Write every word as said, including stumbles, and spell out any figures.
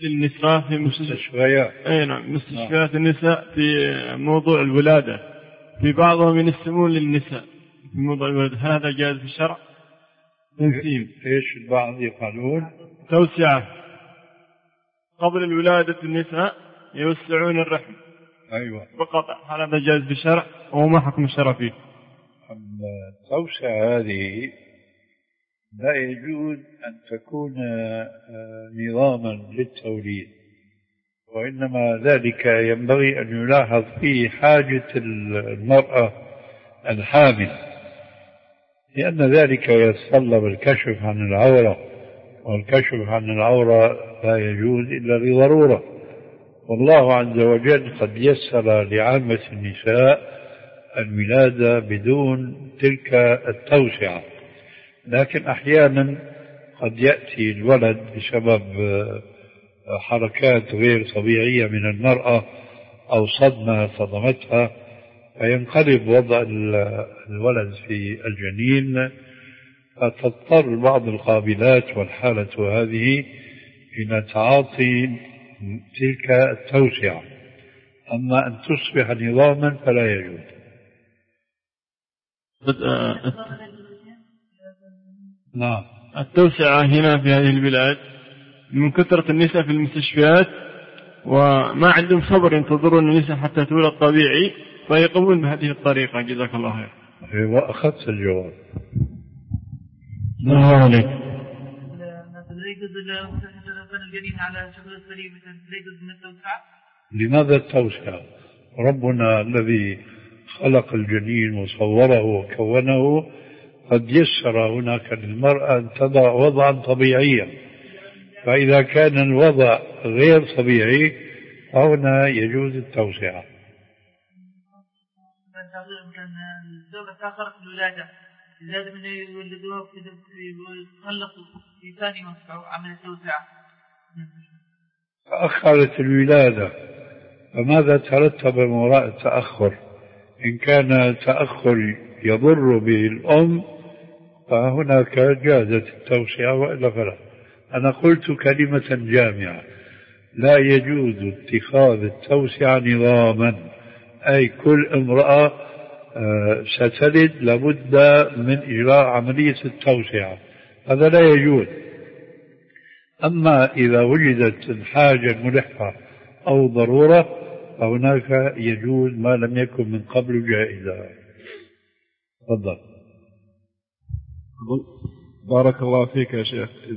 للنساء في مستشفيات. أي نعم مستشفيات النساء في موضوع الولادة، في بعضهم ينسمون للنساء في موضوع الولادة، هذا جائز في الشرع؟ تنسيم إيش البعض يقولون توسعة قبل الولادة النساء يوسعون الرحم. أيوة بقطع، هل هذا جائز في الشرع وما حكم الشرع فيه؟ التوسعة هذه لا يجوز أن تكون نظاما للتوليد، وإنما ذلك ينبغي أن يلاحظ فيه حاجة المرأة الحامل، لأن ذلك يتطلب الكشف عن العورة، والكشف عن العورة لا يجوز إلا لضرورة، والله عز وجل قد يسر لعامة النساء الولادة بدون تلك التوسعة، لكن أحيانا قد يأتي الولد بسبب حركات غير طبيعية من المرأة أو صدمة صدمتها، فينقلب وضع الولد في الجنين، فتضطر بعض القابلات والحالة هذه إلى تعاطي تلك التوسعة، أما أن تصبح نظاما فلا يجوز. نعم. التوسعة هنا في هذه البلاد من كثرة النساء في المستشفيات وما عندهم صبر ينتظرون النساء حتى تولد طبيعي، فيقومون بهذه الطريقة. جزاك الله خير. وأخذت الجواب. الله عليك. لماذا التوسعة؟ ربنا الذي خلق الجنين وصوره وكونه قد يسر هناك للمرأة أن تضع وضعا طبيعيا، فإذا كان الوضع غير طبيعي فهنا يجوز التوسعة. لازم انه يولدوها ويخلصوا في ثاني مصر عمل التوسعة. تأخرت الولادة، فماذا ترتب من وراء التأخر؟ إن كان تأخر يضر به الأم فهناك جازت التوسعة، وإلا فلا. أنا قلت كلمة جامعة: لا يجوز اتخاذ التوسعة نظاما، أي كل امرأة ستلد لابد من إجراء عملية التوسعة، هذا لا يجوز. أما إذا وجدت الحاجة الملحة أو ضرورة فهناك يجوز ما لم يكن من قبل جائزا. تفضل. بارك الله فيك يا شيخ.